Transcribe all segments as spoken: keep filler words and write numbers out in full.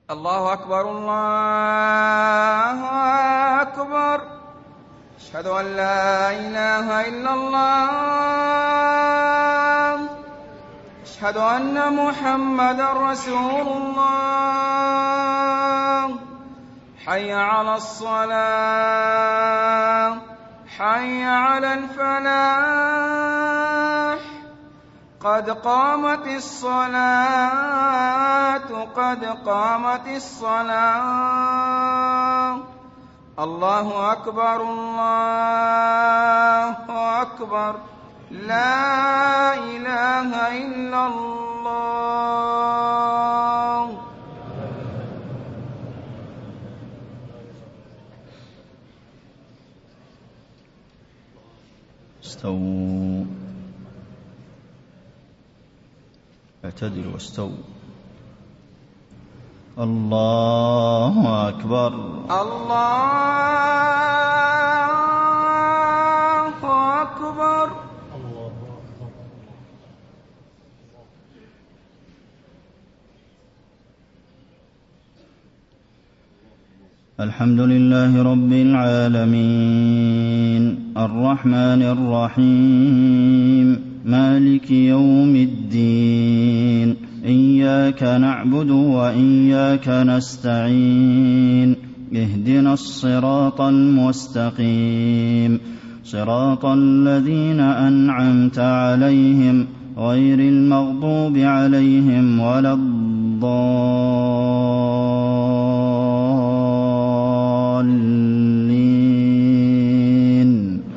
الله أكبر الله أكبر. أشهد أن لا إله إلا الله. أشهد أن محمدا رسول الله. حي على الصلاة، حي على الفلاح. قد قامت الصلاة، قد قامت الصلاة. الله أكبر الله أكبر. لا إله إلا الله. استووا، اعتدلوا واستووا. الله أكبر الله أكبر. الحمد لله رب العالمين الرحمن الرحيم مالك يوم الدين. إياك نعبد وإياك نستعين. اهدنا الصراط المستقيم، صراط الذين أنعمت عليهم غير المغضوب عليهم ولا الضالين.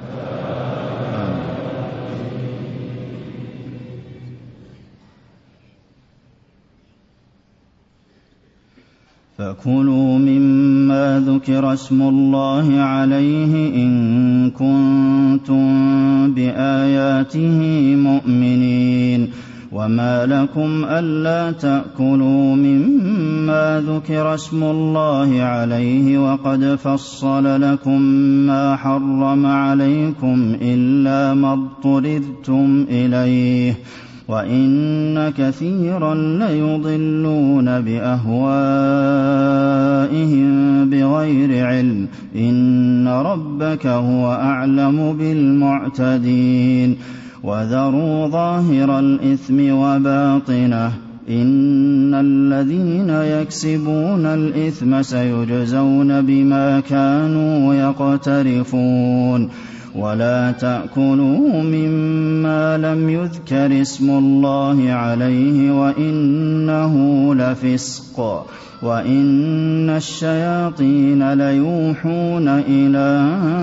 فكلوا مما ذكر اسم الله عليه إن كنتم بآياته مؤمنين. وما لكم ألا تأكلوا مما ذكر اسم الله عليه وقد فصل لكم ما حرم عليكم إلا ما اضطررتم إليه. وإن كثيرا ليضلون بأهوائهم بغير علم. إن ربك هو أعلم بالمعتدين. وذروا ظاهر الإثم وباطنه، إن الذين يكسبون الإثم سيجزون بما كانوا يقترفون. ولا تأكلوا مما لم يذكر اسم الله عليه وإنه لفسق. وإن الشياطين ليوحون إلى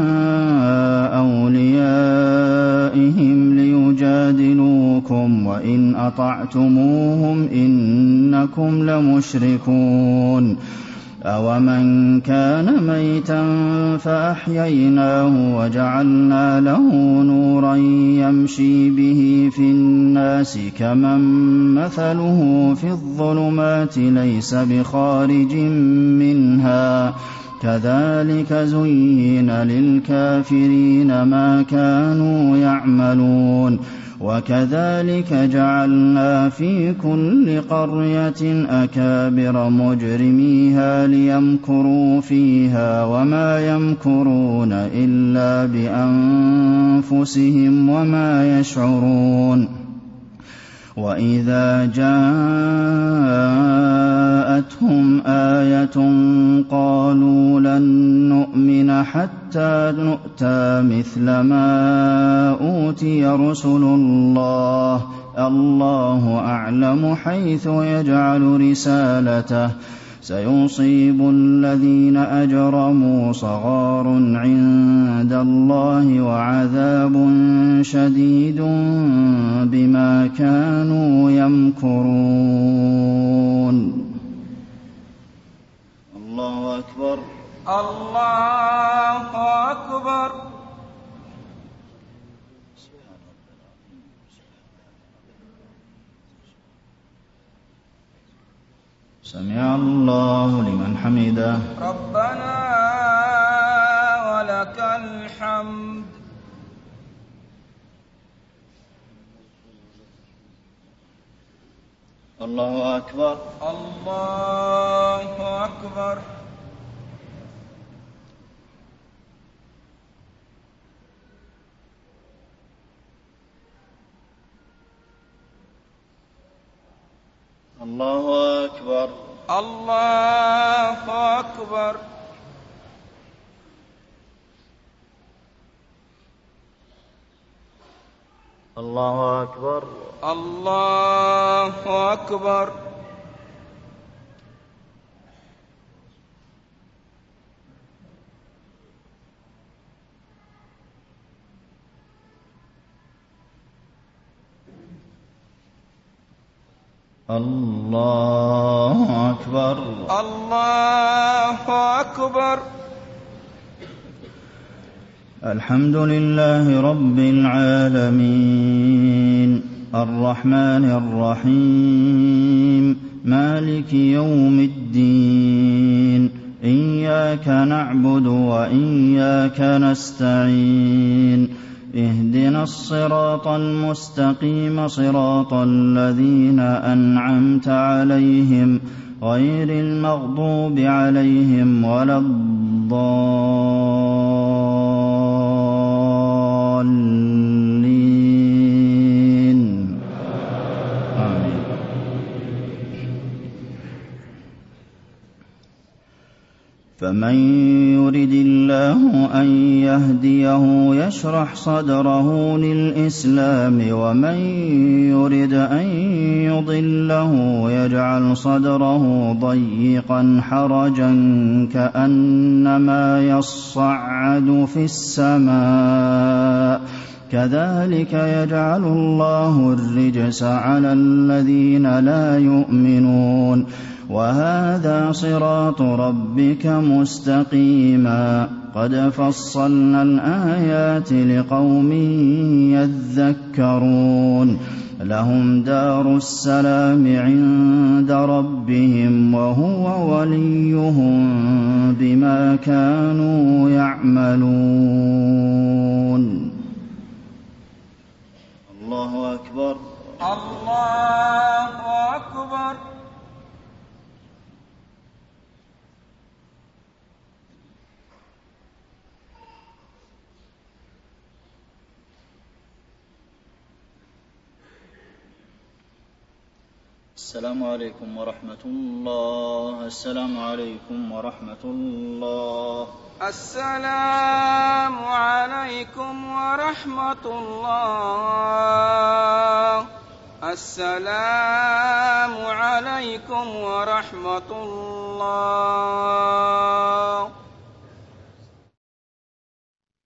أوليائهم ليجادلوكم وإن أطعتموهم إنكم لمشركون. أَوَمَنْ كَانَ مَيْتًا فَأَحْيَيْنَاهُ وَجَعَلْنَا لَهُ نُورًا يَمْشِي بِهِ فِي النَّاسِ كَمَن مَّثَلُهُ فِي الظُّلُمَاتِ لَيْسَ بِخَارِجٍ مِّنْهَا. كَذَلِكَ زُيِّنَ لِلْكَافِرِينَ مَا كَانُوا يَعْمَلُونَ. وكذلك جعلنا في كل قرية أكابر مجرميها ليمكروا فيها وما يمكرون إلا بأنفسهم وما يشعرون. وإذا جاءتهم آية قالوا لن نؤمن حتى نؤتى مثل ما أوتي رسل الله. الله أعلم حيث يجعل رسالته. سيصيب الذين أجرموا صغار عند الله وعذاب شديد بما كانوا يمكرون. الله أكبر الله أكبر. سمع الله لمن حمده. ربنا ولك الحمد. الله أكبر. الله أكبر. الله أكبر. الله أكبر. الله أكبر. الله أكبر. الله أكبر. الله أكبر. الحمد لله رب العالمين الرحمن الرحيم مالك يوم الدين إياك نعبد وإياك نستعين اهدنا الصراط المستقيم صراط الذين أنعمت عليهم غير المغضوب عليهم ولا الضالين آمين. فمن يرد الله أن يهديه يشرح صدره للإسلام ومن يرد أن يضله يجعل صدره ضيقا حرجا كأنما يصعد في السماء كذلك يجعل الله الرجس على الذين لا يؤمنون وهذا صراط ربك مستقيما قد فصلنا الآيات لقوم يذكرون لهم دار السلام عند ربهم وهو وليهم بما كانوا يعملون. الله أكبر. الله أكبر. السلام عليكم ورحمة الله. السلام عليكم ورحمة الله. السلام عليكم ورحمة الله. السلام عليكم ورحمة الله.